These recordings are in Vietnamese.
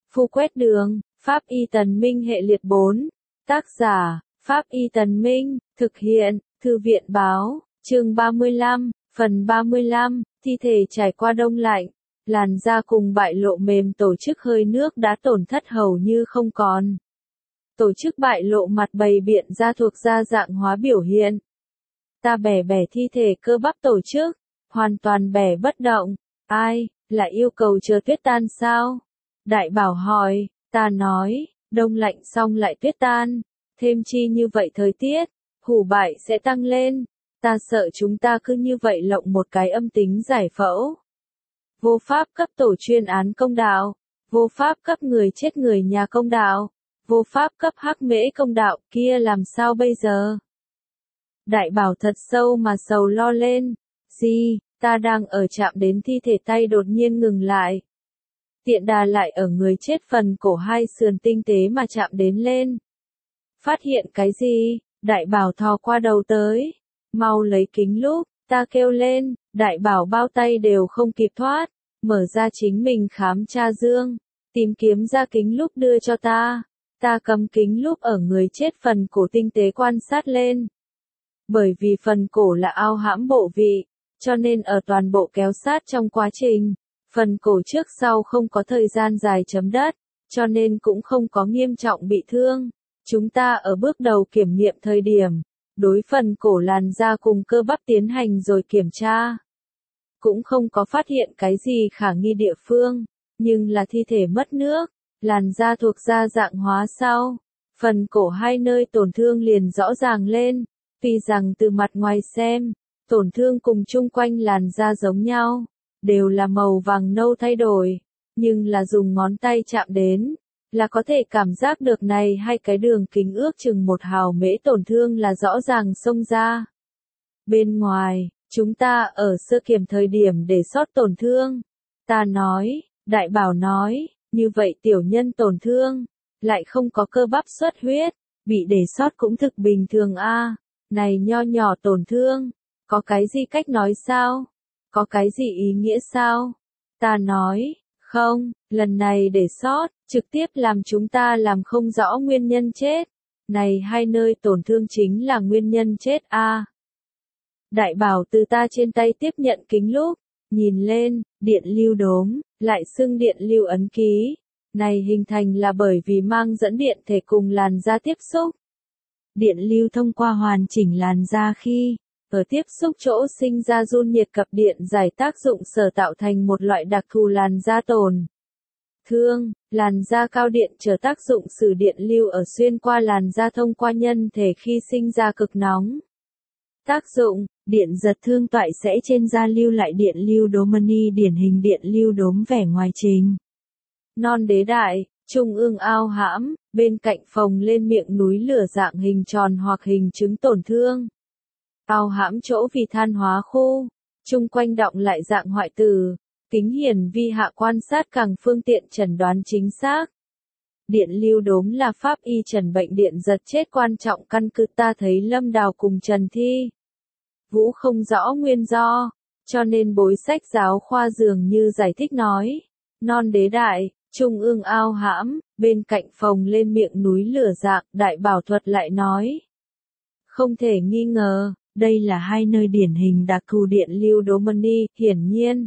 Phu quét đường, Pháp Y Tần Minh hệ liệt 4. Tác giả, Pháp Y Tần Minh, thực hiện, Thư viện báo, chương 35, phần 35, thi thể trải qua đông lạnh, làn da cùng bại lộ mềm tổ chức hơi nước đã tổn thất hầu như không còn. Tổ chức bại lộ mặt bày biện ra thuộc da dạng hóa biểu hiện. Ta bẻ thi thể cơ bắp tổ chức, hoàn toàn bẻ bất động. Ai, lại yêu cầu chờ tuyết tan sao? Đại Bảo hỏi, ta nói, đông lạnh xong lại tuyết tan, thêm chi như vậy thời tiết, hủ bại sẽ tăng lên, ta sợ chúng ta cứ như vậy lộng một cái âm tính giải phẫu. Vô pháp cấp tổ chuyên án công đạo, vô pháp cấp người chết người nhà công đạo, vô pháp cấp hắc mễ công đạo, kia làm sao bây giờ? Đại Bảo thật sâu mà sầu lo lên, gì, ta đang ở chạm đến thi thể tay đột nhiên ngừng lại. Tiện đà lại ở người chết phần cổ hai sườn tinh tế mà chạm đến lên. Phát hiện cái gì? Đại Bảo thò qua đầu tới. Mau lấy kính lúp, ta kêu lên, Đại Bảo bao tay đều không kịp thoát. Mở ra chính mình khám tra dương. Tìm kiếm ra kính lúp đưa cho ta. Ta cầm kính lúp ở người chết phần cổ tinh tế quan sát lên. Bởi vì phần cổ là ao hãm bộ vị, cho nên ở toàn bộ kéo sát trong quá trình. Phần cổ trước sau không có thời gian dài chấm đất, cho nên cũng không có nghiêm trọng bị thương. Chúng ta ở bước đầu kiểm nghiệm thời điểm, đối phần cổ làn da cùng cơ bắp tiến hành rồi kiểm tra. Cũng không có phát hiện cái gì khả nghi địa phương, nhưng là thi thể mất nước, làn da thuộc da dạng hóa sau. Phần cổ hai nơi tổn thương liền rõ ràng lên, tuy rằng từ mặt ngoài xem, tổn thương cùng chung quanh làn da giống nhau. Đều là màu vàng nâu thay đổi, nhưng là dùng ngón tay chạm đến, là có thể cảm giác được này hai cái đường kính ước chừng 1 hào mễ tổn thương là rõ ràng xông ra. Bên ngoài, chúng ta ở sơ kiểm thời điểm để sót tổn thương. Ta nói, Đại Bảo nói, như vậy tiểu nhân tổn thương, lại không có cơ bắp xuất huyết, bị để sót cũng thực bình thường a. Này nho nhỏ tổn thương, có cái gì cách nói sao? Có cái gì ý nghĩa sao? Ta nói, không, lần này để sót, trực tiếp làm chúng ta làm không rõ nguyên nhân chết. Này hai nơi tổn thương chính là nguyên nhân chết a. Đại Bảo từ ta trên tay tiếp nhận kính lúp, nhìn lên, điện lưu đốm, lại xưng điện lưu ấn ký. Này hình thành là bởi vì mang dẫn điện thể cùng làn da tiếp xúc. Điện lưu thông qua hoàn chỉnh làn da khi ở tiếp xúc chỗ sinh ra run nhiệt cặp điện giải tác dụng sở tạo thành một loại đặc thù làn da tổn thương, làn da cao điện trở tác dụng sử điện lưu ở xuyên qua làn da thông qua nhân thể khi sinh ra cực nóng. Tác dụng, điện giật thương toại sẽ trên da lưu lại điện lưu đốmani điển hình điện lưu đốm vẻ ngoài trình. Non đế đại, trung ương ao hãm, bên cạnh phồng lên miệng núi lửa dạng hình tròn hoặc hình trứng tổn thương. Ao hãm chỗ vì than hóa khu, chung quanh động lại dạng hoại tử, kính hiển vi hạ quan sát càng phương tiện chẩn đoán chính xác. Điện lưu đốm là pháp y trần bệnh điện giật chết quan trọng căn cứ ta thấy Lâm Đào cùng Trần Thi Vũ không rõ nguyên do, cho nên bối sách giáo khoa dường như giải thích nói, non đế đại, trung ương ao hãm, bên cạnh phồng lên miệng núi lửa dạng, Đại Bảo thuật lại nói. Không thể nghi ngờ. Đây là hai nơi điển hình đặc thù điện lưu đốmani, hiển nhiên.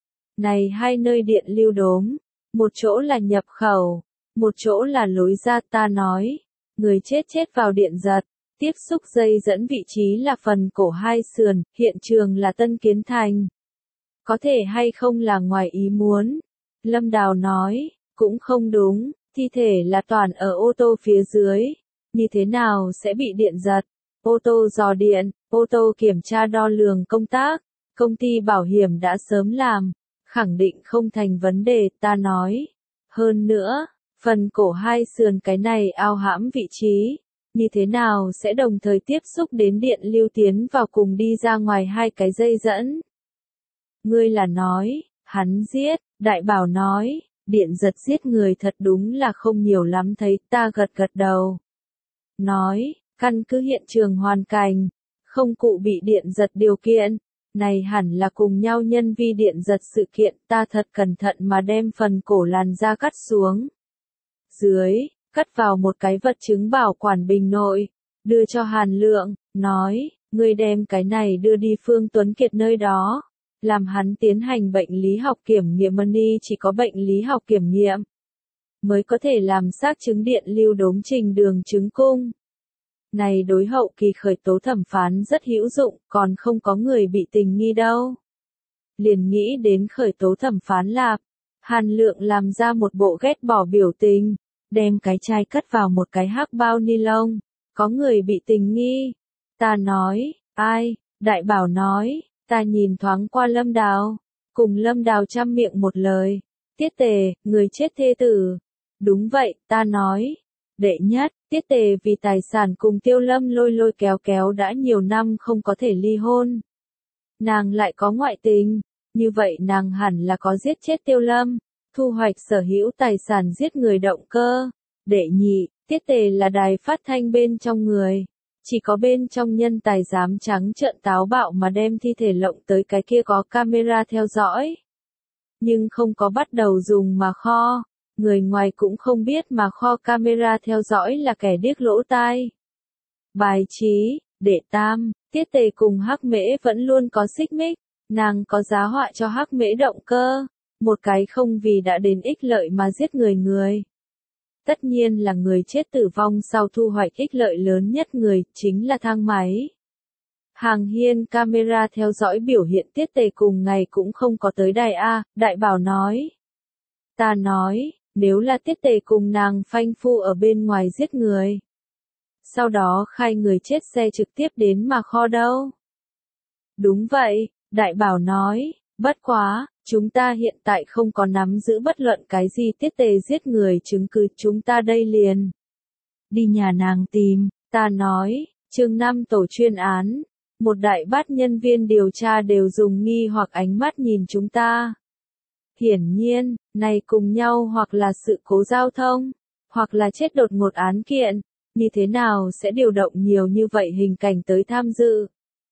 Này hai nơi điện lưu đốm, một chỗ là nhập khẩu, một chỗ là lối ra ta nói. Người chết vào điện giật, tiếp xúc dây dẫn vị trí là phần cổ hai sườn, hiện trường là Tân Kiến Thành. Có thể hay không là ngoài ý muốn? Lâm Đào nói, cũng không đúng, thi thể là toàn ở ô tô phía dưới, như thế nào sẽ bị điện giật? Ô tô dò điện, ô tô kiểm tra đo lường công tác, công ty bảo hiểm đã sớm làm, khẳng định không thành vấn đề, ta nói. Hơn nữa, phần cổ hai sườn cái này ao hãm vị trí, như thế nào sẽ đồng thời tiếp xúc đến điện lưu tiến vào cùng đi ra ngoài hai cái dây dẫn? Ngươi là nói, hắn giết, Đại Bảo nói, điện giật giết người thật đúng là không nhiều lắm thấy, ta gật đầu. Nói, căn cứ hiện trường hoàn cảnh, không cụ bị điện giật điều kiện, này hẳn là cùng nhau nhân vi điện giật sự kiện, ta thật cẩn thận mà đem phần cổ làn da cắt xuống, dưới, cất vào một cái vật chứng bảo quản bình nội, đưa cho Hàn Lượng, nói, ngươi đem cái này đưa đi Phương Tuấn Kiệt nơi đó, làm hắn tiến hành bệnh lý học kiểm nghiệm. Money chỉ có bệnh lý học kiểm nghiệm mới có thể làm xác chứng điện lưu đốm trình đường chứng cung. Này đối hậu kỳ khởi tố thẩm phán rất hữu dụng, còn không có người bị tình nghi đâu. Liền nghĩ đến khởi tố thẩm phán lạp, Hàn Lượng làm ra một bộ ghét bỏ biểu tình, đem cái chai cất vào một cái hắc bao ni lông, có người bị tình nghi. Ta nói, ai? Đại bảo nói, ta nhìn thoáng qua Lâm Đào, cùng Lâm Đào chăm miệng một lời, Tiết Tề, người chết thê tử. Đúng vậy, ta nói. Đệ nhất, Tiết Tề vì tài sản cùng Tiêu Lâm lôi lôi kéo kéo đã nhiều năm không có thể ly hôn. Nàng lại có ngoại tình, như vậy nàng hẳn là có giết chết Tiêu Lâm, thu hoạch sở hữu tài sản giết người động cơ. Đệ nhị, Tiết Tề là đài phát thanh bên trong người, chỉ có bên trong nhân tài dám trắng trợn táo bạo mà đem thi thể lộng tới cái kia có camera theo dõi. Nhưng không có bắt đầu dùng mà kho. Người ngoài cũng không biết mà kho camera theo dõi là kẻ điếc lỗ tai. Bài trí, đệ tam, Tiết Tề cùng Hắc Mễ vẫn luôn có xích mích, nàng có giá họa cho Hắc Mễ động cơ, một cái không vì đã đến ích lợi mà giết người. Tất nhiên là người chết tử vong sau thu hoạch ích lợi lớn nhất người, chính là thang máy. Hàng hiên camera theo dõi biểu hiện Tiết Tề cùng ngày cũng không có tới đài A, Đại Bảo nói. Ta nói, nếu là Tiết Tề cùng nàng phanh phu ở bên ngoài giết người, sau đó khai người chết xe trực tiếp đến mà kho đâu. Đúng vậy, Đại Bảo nói, bất quá, chúng ta hiện tại không có nắm giữ bất luận cái gì Tiết Tề giết người chứng cứ, chúng ta đây liền đi nhà nàng tìm. Ta nói, chương 5 tổ chuyên án, một đại bát nhân viên điều tra đều dùng nghi hoặc ánh mắt nhìn chúng ta. Hiển nhiên, này cùng nhau hoặc là sự cố giao thông, hoặc là chết đột ngột án kiện, như thế nào sẽ điều động nhiều như vậy hình cảnh tới tham dự.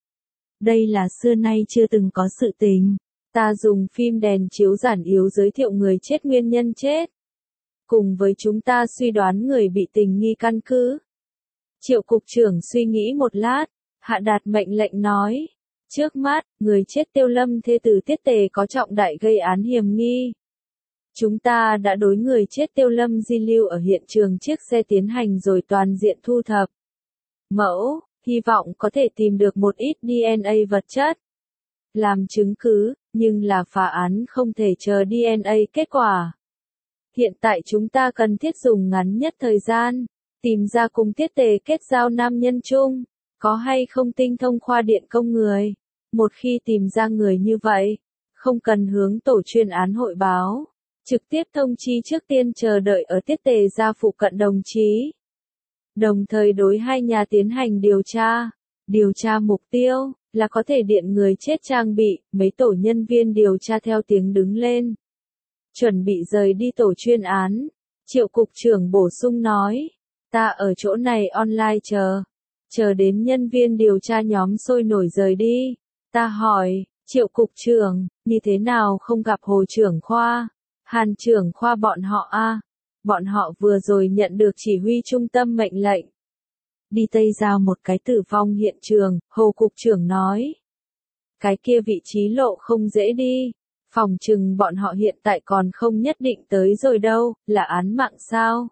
Đây là xưa nay chưa từng có sự tình. Ta dùng phim đèn chiếu giản yếu giới thiệu người chết nguyên nhân chết, cùng với chúng ta suy đoán người bị tình nghi căn cứ. Triệu cục trưởng suy nghĩ một lát, hạ đạt mệnh lệnh nói. Trước mắt, người chết Tiêu Lâm thê tử Tiết Tề có trọng đại gây án hiểm nghi. Chúng ta đã đối người chết Tiêu Lâm di lưu ở hiện trường chiếc xe tiến hành rồi toàn diện thu thập mẫu, hy vọng có thể tìm được một ít DNA vật chất làm chứng cứ, nhưng là phá án không thể chờ DNA kết quả. Hiện tại chúng ta cần thiết dùng ngắn nhất thời gian, tìm ra cùng Tiết Tề kết giao nam nhân chung, có hay không tinh thông khoa điện công người. Một khi tìm ra người như vậy, không cần hướng tổ chuyên án hội báo, trực tiếp thông chi trước tiên chờ đợi ở Tiết Tề gia phụ cận đồng chí. Đồng thời đối hai nhà tiến hành điều tra mục tiêu, là có thể điện người chết trang bị, mấy tổ nhân viên điều tra theo tiếng đứng lên. Chuẩn bị rời đi tổ chuyên án, Triệu cục trưởng bổ sung nói, ta ở chỗ này online chờ đến nhân viên điều tra nhóm sôi nổi rời đi. Ta hỏi, Triệu cục trưởng, như thế nào không gặp Hồ trưởng khoa, Hàn trưởng khoa bọn họ a? Bọn họ vừa rồi nhận được chỉ huy trung tâm mệnh lệnh. Đi Tây Giao một cái tử vong hiện trường, Hồ cục trưởng nói. Cái kia vị trí lộ không dễ đi, phòng chừng bọn họ hiện tại còn không nhất định tới rồi đâu, là án mạng sao?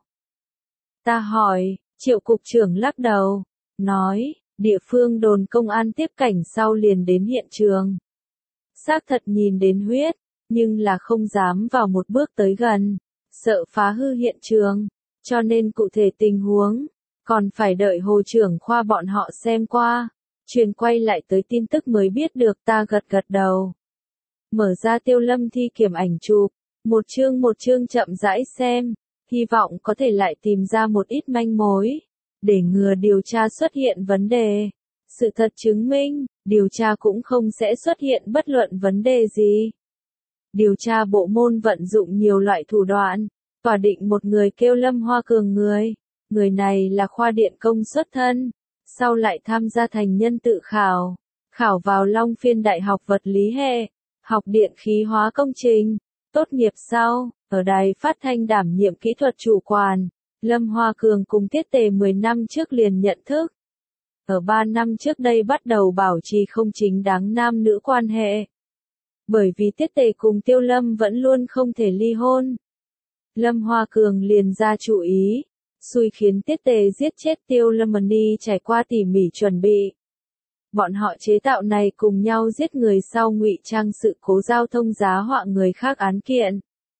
Ta hỏi, Triệu cục trưởng lắc đầu, nói, địa phương đồn công an tiếp cảnh sau liền đến hiện trường. Xác thật nhìn đến huyết, nhưng là không dám vào một bước tới gần, sợ phá hư hiện trường, cho nên cụ thể tình huống, còn phải đợi Hồ trưởng khoa bọn họ xem qua, truyền quay lại tới tin tức mới biết được. Ta gật đầu. Mở ra Tiêu Lâm thi kiểm ảnh chụp, một chương chậm rãi xem, hy vọng có thể lại tìm ra một ít manh mối, để ngừa điều tra xuất hiện vấn đề. Sự thật chứng minh, điều tra cũng không sẽ xuất hiện bất luận vấn đề gì. Điều tra bộ môn vận dụng nhiều loại thủ đoạn, tỏa định một người kêu Lâm Hoa Cường người này là khoa điện công xuất thân, sau lại tham gia thành nhân tự khảo vào Long Phiên Đại học vật lý hệ, học điện khí hóa công trình, tốt nghiệp sau, Ở đài phát thanh đảm nhiệm kỹ thuật chủ quản, Lâm Hoa Cường cùng Tiết Tề 10 năm trước liền nhận thức. Ở 3 năm trước đây bắt đầu bảo trì không chính đáng nam nữ quan hệ. Bởi vì Tiết Tề cùng Tiêu Lâm vẫn luôn không thể ly hôn. Lâm Hoa Cường liền ra chủ ý, xui khiến Tiết Tề giết chết Tiêu Lâm đi trải qua tỉ mỉ chuẩn bị. Bọn họ chế tạo này cùng nhau giết người sau ngụy trang sự cố giao thông giá họa người khác án kiện.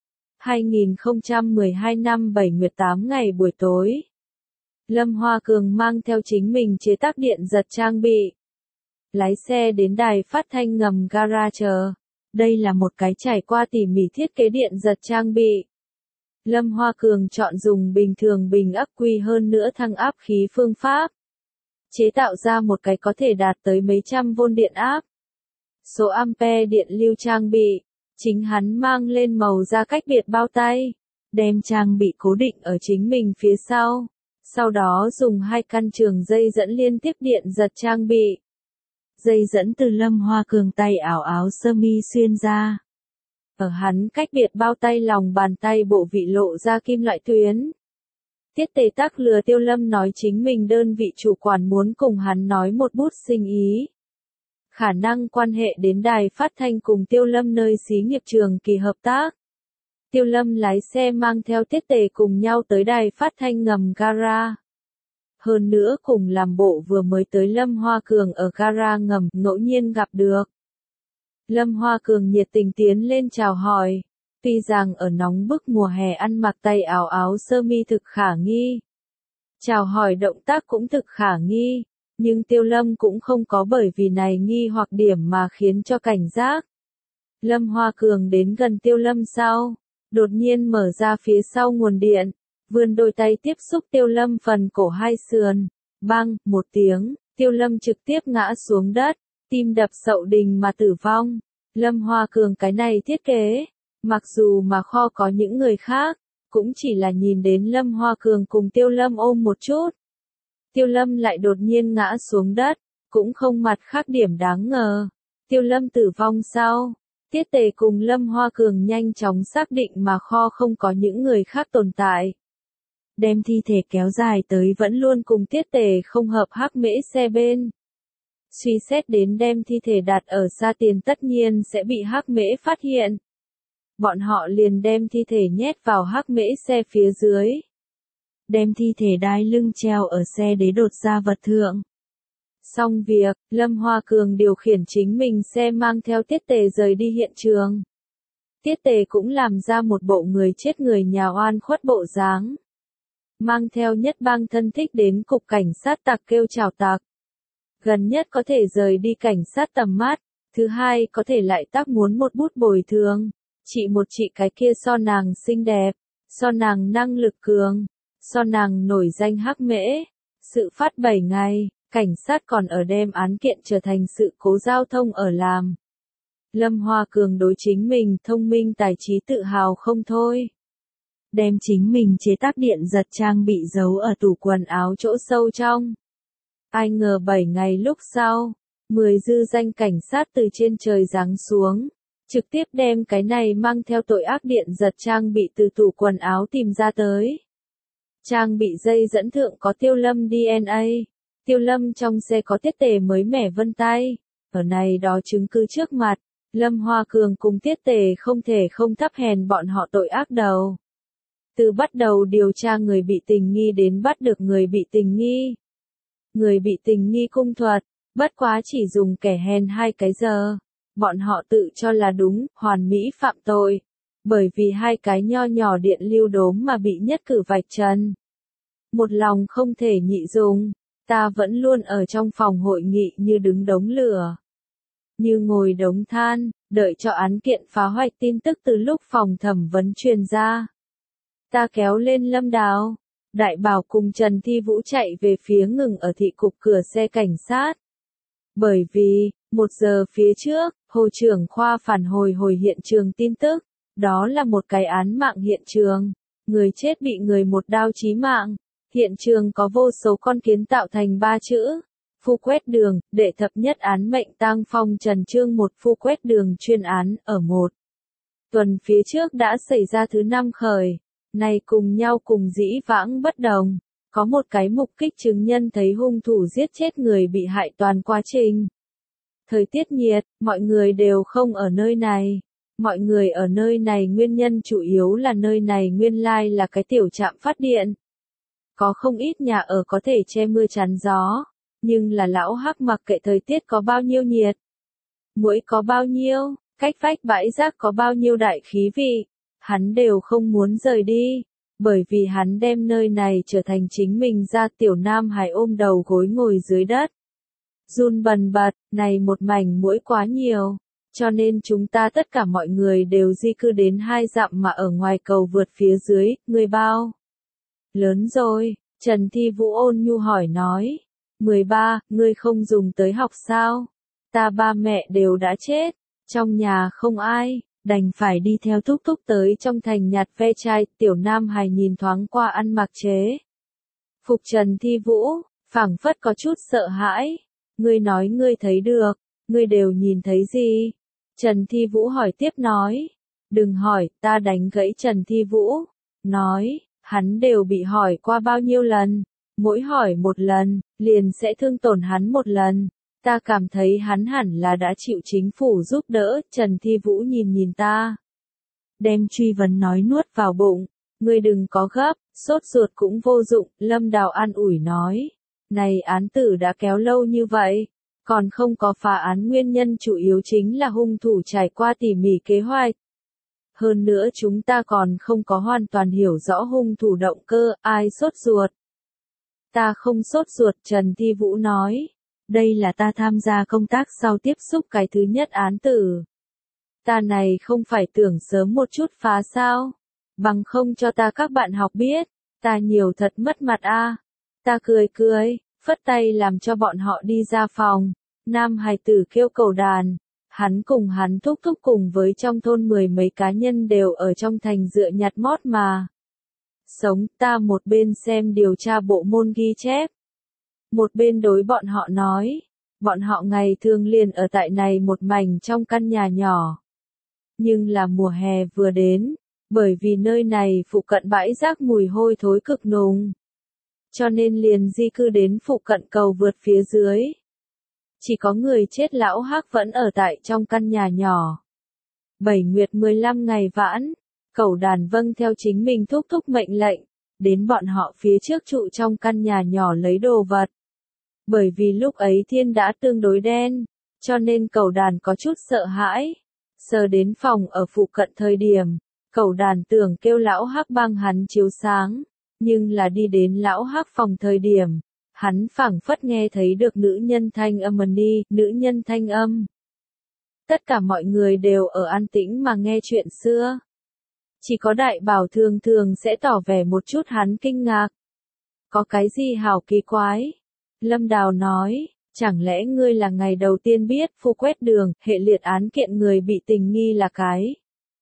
2012 năm 7 nguyệt 8 ngày buổi tối. Lâm Hoa Cường mang theo chính mình chế tác điện giật trang bị. Lái xe đến đài phát thanh ngầm gara chờ. Đây là một cái trải qua tỉ mỉ thiết kế điện giật trang bị. Lâm Hoa Cường chọn dùng bình thường bình ắc quy hơn nữa thăng áp khí phương pháp. Chế tạo ra một cái có thể đạt tới mấy trăm vôn điện áp. Số ampere điện lưu trang bị. Chính hắn mang lên màu da cách biệt bao tay. Đem trang bị cố định ở chính mình phía sau. Sau đó dùng 2 căn trường dây dẫn liên tiếp điện giật trang bị. Dây dẫn từ Lâm Hoa Cường tay áo sơ mi xuyên ra. Ở hắn cách biệt bao tay lòng bàn tay bộ vị lộ ra kim loại tuyến. Tiết Tề Tắc lừa Tiêu Lâm nói chính mình đơn vị chủ quản muốn cùng hắn nói một bút sinh ý. Khả năng quan hệ đến đài phát thanh cùng Tiêu Lâm nơi xí nghiệp trường kỳ hợp tác. Tiêu Lâm lái xe mang theo Tiết Tề cùng nhau tới đài phát thanh ngầm gara. Hơn nữa cùng làm bộ vừa mới tới Lâm Hoa Cường ở gara ngầm ngẫu nhiên gặp được. Lâm Hoa Cường nhiệt tình tiến lên chào hỏi. Tuy rằng ở nóng bức mùa hè ăn mặc tay áo sơ mi thực khả nghi. Chào hỏi động tác cũng thực khả nghi. Nhưng Tiêu Lâm cũng không có bởi vì này nghi hoặc điểm mà khiến cho cảnh giác. Lâm Hoa Cường đến gần Tiêu Lâm sau. Đột nhiên mở ra phía sau nguồn điện. Vươn đôi tay tiếp xúc Tiêu Lâm phần cổ hai sườn. Bang, một tiếng, Tiêu Lâm trực tiếp ngã xuống đất. Tim đập sậu đình mà tử vong. Lâm Hoa Cường cái này thiết kế. Mặc dù mà kho có những người khác. Cũng chỉ là nhìn đến Lâm Hoa Cường cùng Tiêu Lâm ôm một chút. Tiêu Lâm lại đột nhiên ngã xuống đất. Cũng không mặt khác điểm đáng ngờ. Tiêu Lâm tử vong sau. Tiết Tề cùng Lâm Hoa Cường nhanh chóng xác định mà kho không có những người khác tồn tại. Đem thi thể kéo dài tới vẫn luôn cùng Tiết Tề không hợp hắc mễ xe bên. Suy xét đến đem thi thể đặt ở xa tiền tất nhiên sẽ bị hắc mễ phát hiện. Bọn họ liền đem thi thể nhét vào hắc mễ xe phía dưới. Đem thi thể đai lưng treo ở xe đế đột ra vật thượng. Xong việc, Lâm Hoa Cường điều khiển chính mình xe mang theo Tiết Tề rời đi hiện trường. Tiết Tề cũng làm ra một bộ người chết người nhà oan khuất bộ dáng. Mang theo nhất bang thân thích đến cục cảnh sát tặc kêu chào tặc. Gần nhất có thể rời đi cảnh sát tầm mắt. Thứ hai có thể lại tác muốn một bút bồi thường. Chị cái kia so nàng xinh đẹp. So nàng năng lực cường. So nàng nổi danh hắc mễ. Sự phát 7 ngày. Cảnh sát còn ở đem án kiện trở thành sự cố giao thông ở làm. Lâm Hoa Cường đối chính mình thông minh tài trí tự hào không thôi. Đem chính mình chế tác điện giật trang bị giấu ở tủ quần áo chỗ sâu trong. Ai ngờ 7 ngày lúc sau, 10 dư danh cảnh sát từ trên trời giáng xuống. Trực tiếp đem cái này mang theo tội ác điện giật trang bị từ tủ quần áo tìm ra tới. Trang bị dây dẫn thượng có Tiêu Lâm DNA. Tiêu Lâm trong xe có Tiết Tề mới mẻ vân tay. Ở này đó chứng cứ trước mặt. Lâm Hoa Cường cùng Tiết Tề không thể không thấp hèn bọn họ tội ác đầu. Từ bắt đầu điều tra người bị tình nghi đến bắt được người bị tình nghi. Người bị tình nghi cung thuật, bất quá chỉ dùng kẻ hèn 2 cái giờ. Bọn họ tự cho là đúng, hoàn mỹ phạm tội. Bởi vì 2 cái nho nhỏ điện lưu đốm mà bị nhất cử vạch trần. Một lòng không thể nhị dùng. Ta vẫn luôn ở trong phòng hội nghị như đứng đống lửa. Như ngồi đống than, đợi cho án kiện phá hoạch tin tức từ lúc phòng thẩm vấn truyền ra. Ta kéo lên Lâm Đào. Đại Bảo cùng Trần Thi Vũ chạy về phía ngừng ở thị cục cửa xe cảnh sát. Bởi vì, 1 giờ phía trước, Hồ trưởng khoa phản hồi hiện trường tin tức. Đó là một cái án mạng hiện trường. Người chết bị người một đao chí mạng. Hiện trường có vô số con kiến tạo thành 3 chữ. Phu quét đường, đệ thập nhất án mệnh tang phong Trần Trương một phu quét đường chuyên án ở 1. tuần phía trước đã xảy ra thứ 5 khởi, này cùng nhau cùng dĩ vãng bất đồng. Có một cái mục kích chứng nhân thấy hung thủ giết chết người bị hại toàn quá trình. Thời tiết nhiệt, mọi người đều không ở nơi này. Mọi người ở nơi này nguyên nhân chủ yếu là nơi này nguyên lai là cái tiểu trạm phát điện. Có không ít nhà ở có thể che mưa chắn gió, nhưng là lão Hắc mặc kệ thời tiết có bao nhiêu nhiệt, muỗi có bao nhiêu, cách vách bãi rác có bao nhiêu đại khí vị, hắn đều không muốn rời đi, bởi vì hắn đem nơi này trở thành chính mình ra. Tiểu Nam Hải ôm đầu gối ngồi dưới đất, run bần bật, này một mảnh muỗi quá nhiều, cho nên chúng ta tất cả mọi người đều di cư đến 2 dặm mà ở ngoài cầu vượt phía dưới. Người bao lớn rồi? Trần Thi Vũ ôn nhu hỏi nói. 13, ngươi không dùng tới học sao? Ta ba mẹ đều đã chết, trong nhà không ai, đành phải đi theo thúc thúc tới trong thành nhặt ve chai. Tiểu Nam Hải nhìn thoáng qua ăn mặc chế phục Trần Thi Vũ, phảng phất có chút sợ hãi. Ngươi nói ngươi thấy được, ngươi đều nhìn thấy gì? Trần Thi Vũ hỏi tiếp nói. Đừng hỏi, ta đánh gãy Trần Thi Vũ. Nói, hắn đều bị hỏi qua bao nhiêu lần, mỗi hỏi một lần, liền sẽ thương tổn hắn một lần. Ta cảm thấy hắn hẳn là đã chịu chính phủ giúp đỡ. Trần Thi Vũ nhìn nhìn ta, đem truy vấn nói nuốt vào bụng. Ngươi đừng có gấp, sốt ruột cũng vô dụng. Lâm Đào an ủi nói. Này án tử đã kéo lâu như vậy, còn không có phá án, nguyên nhân chủ yếu chính là hung thủ trải qua tỉ mỉ kế hoạch. Hơn nữa chúng ta còn không có hoàn toàn hiểu rõ hung thủ động cơ. Ai sốt ruột? Ta không sốt ruột. Trần Thi Vũ nói. Đây là ta tham gia công tác sau tiếp xúc cái thứ nhất án tử. Ta này không phải tưởng sớm một chút phá sao? Bằng không cho ta các bạn học biết, ta nhiều thật mất mặt a. Ta cười cười, phất tay làm cho bọn họ đi ra phòng. Nam hài tử kêu cầu đàn. Hắn cùng hắn thúc thúc cùng với trong thôn 10 mấy cá nhân đều ở trong thành dựa nhặt mót mà sống. Ta một bên xem điều tra bộ môn ghi chép, một bên đối bọn họ nói. Bọn họ ngày thường liền ở tại này một mảnh trong căn nhà nhỏ. Nhưng là mùa hè vừa đến, bởi vì nơi này phụ cận bãi rác mùi hôi thối cực nùng, cho nên liền di cư đến phụ cận cầu vượt phía dưới. Chỉ có người chết lão Hắc vẫn ở tại trong căn nhà nhỏ. 7 nguyệt 15 ngày vãn, Cẩu Đàn vâng theo chính mình thúc thúc mệnh lệnh, đến bọn họ phía trước trụ trong căn nhà nhỏ lấy đồ vật. Bởi vì lúc ấy thiên đã tương đối đen, cho nên Cẩu Đàn có chút sợ hãi. Sờ đến phòng ở phụ cận thời điểm, Cẩu Đàn tưởng kêu lão Hắc băng hắn chiếu sáng, nhưng là đi đến lão Hắc phòng thời điểm, hắn phảng phất nghe thấy được nữ nhân thanh âm đi, nữ nhân thanh âm. Tất cả mọi người đều ở an tĩnh mà nghe chuyện xưa. Chỉ có Đại Bảo thường thường sẽ tỏ vẻ một chút hắn kinh ngạc. Có cái gì hảo kỳ quái? Lâm Đào nói, chẳng lẽ ngươi là ngày đầu tiên biết phu quét đường, hệ liệt án kiện người bị tình nghi là cái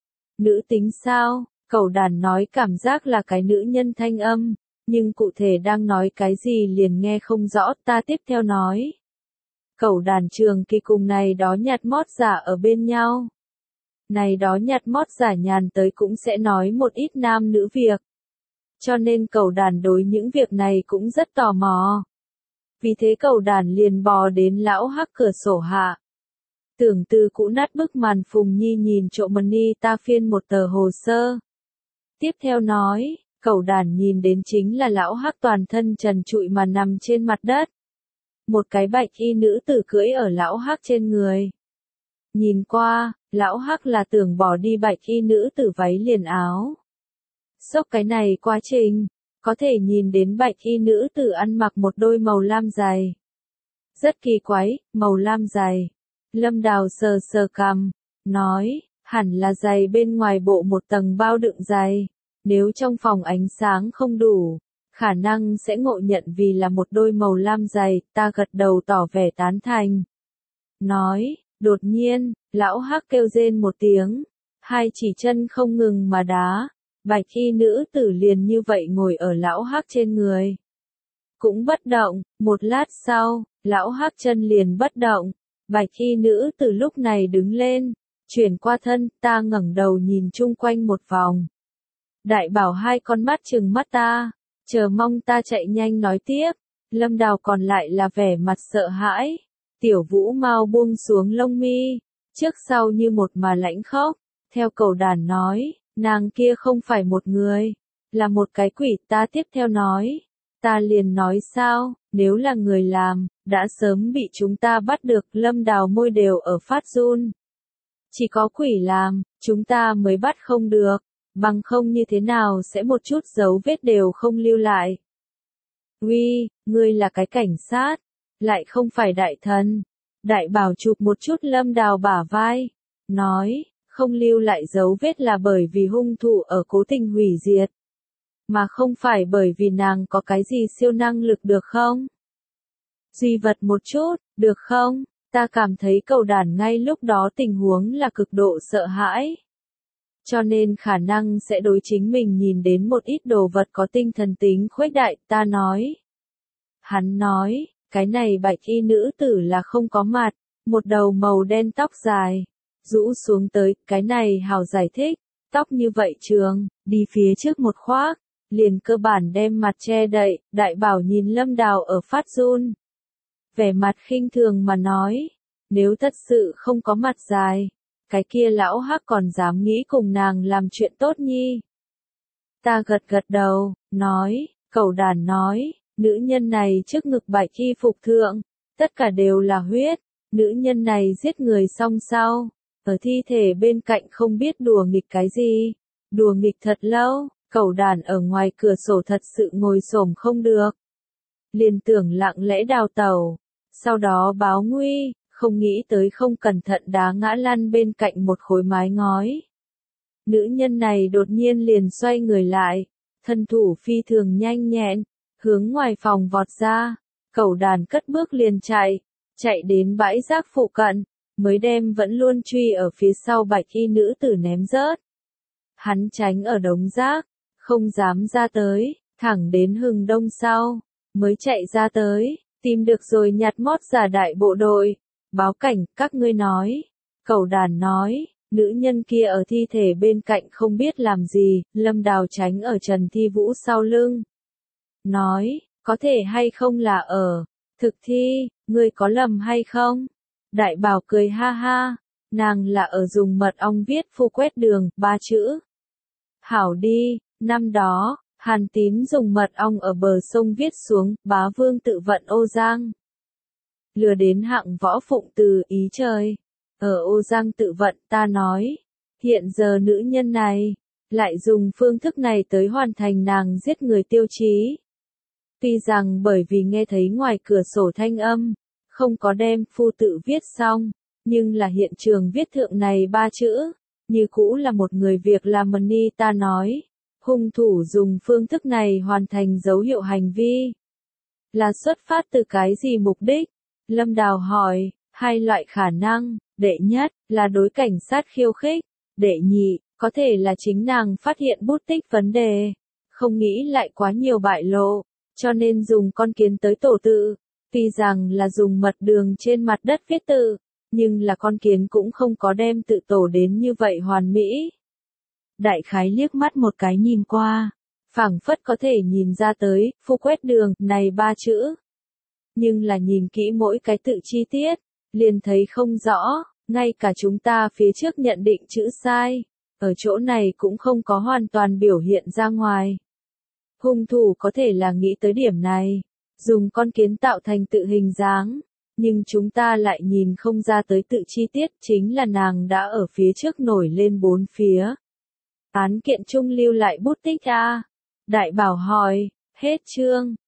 nữ tính sao? Cẩu Đàn nói cảm giác là cái nữ nhân thanh âm, nhưng cụ thể đang nói cái gì liền nghe không rõ. Ta tiếp theo nói. Cẩu Đàn trường kỳ cùng này đó nhặt mót giả ở bên nhau. Này đó nhặt mót giả nhàn tới cũng sẽ nói một ít nam nữ việc. Cho nên Cẩu Đàn đối những việc này cũng rất tò mò. Vì thế Cẩu Đàn liền bò đến lão Hắc cửa sổ hạ. Tưởng từ cũ nát bức màn Phùng Nhi nhìn trộm ni ta phiên một tờ hồ sơ. Tiếp theo nói, Cẩu Đàn nhìn đến chính là lão Hắc toàn thân trần trụi mà nằm trên mặt đất. Một cái bạch y nữ tử cưỡi ở lão Hắc trên người. Nhìn qua, lão Hắc là tưởng bỏ đi bạch y nữ tử váy liền áo. Sốc cái này quá trình, có thể nhìn đến bạch y nữ tử ăn mặc một đôi màu lam giày. Rất kỳ quái, màu lam giày. Lâm Đào sờ sờ cằm, nói, hẳn là giày bên ngoài bộ một tầng bao đựng giày. Nếu trong phòng ánh sáng không đủ, khả năng sẽ ngộ nhận vì là một đôi màu lam giày. Ta gật đầu tỏ vẻ tán thành. Nói, đột nhiên, lão Hắc kêu rên một tiếng, hai chỉ chân không ngừng mà đá. Bạch y nữ tử liền như vậy ngồi ở lão Hắc trên người. Cũng bất động, một lát sau, lão Hắc chân liền bất động. Bạch y nữ tử lúc này đứng lên, Chuyển qua thân, ta ngẩng đầu nhìn chung quanh một vòng. Đại bảo hai con mắt trừng mắt ta, chờ mong ta chạy nhanh nói tiếp. Lâm Đào còn lại là vẻ mặt sợ hãi. Tiểu Vũ mau buông xuống lông mi, trước sau như một mà lãnh khóc. Theo Cẩu Đản nói, nàng kia không phải một người, là một cái quỷ. Ta tiếp theo nói, ta liền nói sao, nếu là người làm, đã sớm bị chúng ta bắt được. Lâm Đào môi đều ở phát run. Chỉ có quỷ làm, chúng ta mới bắt không được, bằng không như thế nào sẽ một chút dấu vết đều không lưu lại. Uy, ngươi là cái cảnh sát, lại không phải đại thần. Đại bảo chụp một chút Lâm Đào bả vai, nói, không lưu lại dấu vết là bởi vì hung thủ ở cố tình hủy diệt, mà không phải bởi vì nàng có cái gì siêu năng lực được không? Duy vật một chút, được không? Ta cảm thấy Cẩu Đản ngay lúc đó tình huống là cực độ sợ hãi. Cho nên khả năng sẽ đối chính mình nhìn đến một ít đồ vật có tinh thần tính khuếch đại. Ta nói. Hắn nói, cái này bạch y nữ tử là không có mặt, một đầu màu đen tóc dài, rũ xuống tới. Cái này hào giải thích, tóc như vậy trường, đi phía trước một khoác, liền cơ bản đem mặt che đậy. Đại bảo nhìn Lâm Đào ở phát run, vẻ mặt khinh thường mà nói, nếu thật sự không có mặt dài, cái kia lão hắc còn dám nghĩ cùng nàng làm chuyện tốt nhi. Ta gật gật đầu, nói, Cẩu Đản nói, nữ nhân này trước ngực bạch y phục thượng, tất cả đều là huyết. Nữ nhân này giết người xong sau, ở thi thể bên cạnh không biết đùa nghịch cái gì, đùa nghịch thật lâu. Cẩu Đản ở ngoài cửa sổ thật sự ngồi xổm không được, liền tưởng lặng lẽ đào tẩu, sau đó báo nguy, không nghĩ tới không cẩn thận đá ngã lăn bên cạnh một khối mái ngói. Nữ nhân này đột nhiên liền xoay người lại, thân thủ phi thường nhanh nhẹn, hướng ngoài phòng vọt ra. Cẩu Đản cất bước liền chạy đến bãi rác phụ cận, mới đem vẫn luôn truy ở phía sau bạch y nữ tử ném rớt. Hắn tránh ở đống rác, không dám ra tới, thẳng đến hừng đông sau, mới chạy ra tới, tìm được rồi nhặt mót giả đại bộ đội, báo cảnh. Các ngươi nói. Cẩu Đản nói, nữ nhân kia ở thi thể bên cạnh không biết làm gì. Lâm Đào tránh ở Trần Thi Vũ sau lưng, nói, có thể hay không là ở thực thi, ngươi có lầm hay không? Đại bảo cười ha ha, nàng là ở dùng mật ong viết Phu Quét Đường 3 chữ. Hảo đi, năm đó, Hàn Tín dùng mật ong ở bờ sông viết xuống, bá vương tự vận Ô Giang. Lừa đến hạng võ phụng từ ý trời. Ở Ô Giang tự vận. Ta nói, hiện giờ nữ nhân này, lại dùng phương thức này tới hoàn thành nàng giết người tiêu chí. Tuy rằng bởi vì nghe thấy ngoài cửa sổ thanh âm, không có đem phu tự viết xong, nhưng là hiện trường viết thượng này 3 chữ, như cũ là một người việc làm money. Ta nói, hung thủ dùng phương thức này hoàn thành dấu hiệu hành vi, là xuất phát từ cái gì mục đích? Lâm Đào hỏi, hai loại khả năng, đệ nhất, là đối cảnh sát khiêu khích, đệ nhị, có thể là chính nàng phát hiện bút tích vấn đề, không nghĩ lại quá nhiều bại lộ, cho nên dùng con kiến tới tổ tự. Tuy rằng là dùng mật đường trên mặt đất viết tự, nhưng là con kiến cũng không có đem tự tổ đến như vậy hoàn mỹ. Đại khái liếc mắt một cái nhìn qua, phảng phất có thể nhìn ra tới, Phu Quét Đường, này 3 chữ. Nhưng là nhìn kỹ mỗi cái tự chi tiết, liền thấy không rõ, ngay cả chúng ta phía trước nhận định chữ sai, ở chỗ này cũng không có hoàn toàn biểu hiện ra ngoài. Hung thủ có thể là nghĩ tới điểm này, dùng con kiến tạo thành tự hình dáng, nhưng chúng ta lại nhìn không ra tới tự chi tiết. Chính là nàng đã ở phía trước nổi lên 4 phía. Án kiện trung lưu lại bút tích a? Đại bảo hỏi, hết chương.